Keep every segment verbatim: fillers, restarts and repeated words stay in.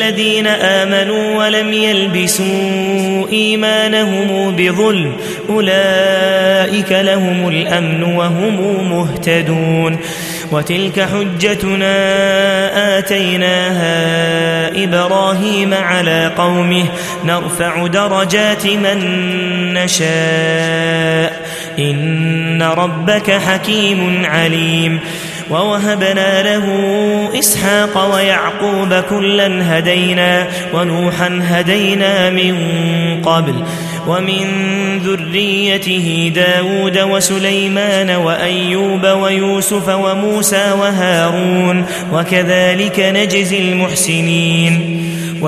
الذين آمنوا ولم يلبسوا إيمانهم بظلم أولئك لهم الأمن وهم مهتدون وتلك حجتنا آتيناها إبراهيم على قومه نرفع درجات من نشاء إن ربك حكيم عليم ووهبنا له إسحاق ويعقوب كلا هدينا ونوحا هدينا من قبل ومن ذريته داود وسليمان وأيوب ويوسف وموسى وهارون وكذلك نجزي المحسنين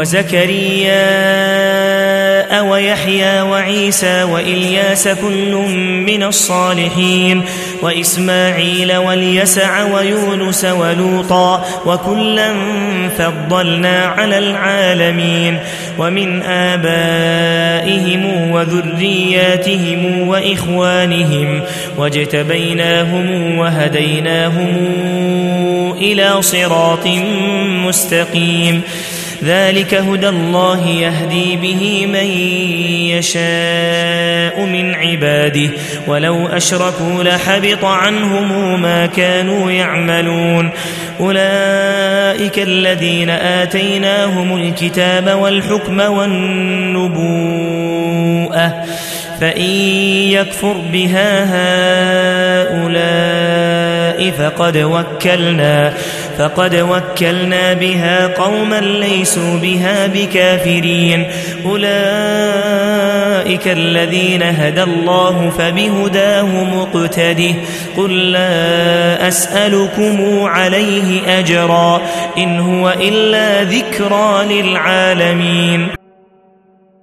وزكريا ويحيى وعيسى وإلياس كل من الصالحين وإسماعيل واليسع ويونس ولوطا وكلا فضلنا على العالمين ومن آبائهم وذرياتهم وإخوانهم واجتبيناهم وهديناهم إلى صراط مستقيم ذلك هدى الله يهدي به من يشاء من عباده ولو أشركوا لحبط عنهم ما كانوا يعملون أولئك الذين آتيناهم الكتاب والحكم والنبوءة فإن يكفر بها هؤلاء فقد وكلنا فقد وكلنا بها قوما ليسوا بها بكافرين أولئك الذين هدى الله فبهداه مقتده قل لا أسألكم عليه أجرا إن هو إلا ذكرى للعالمين.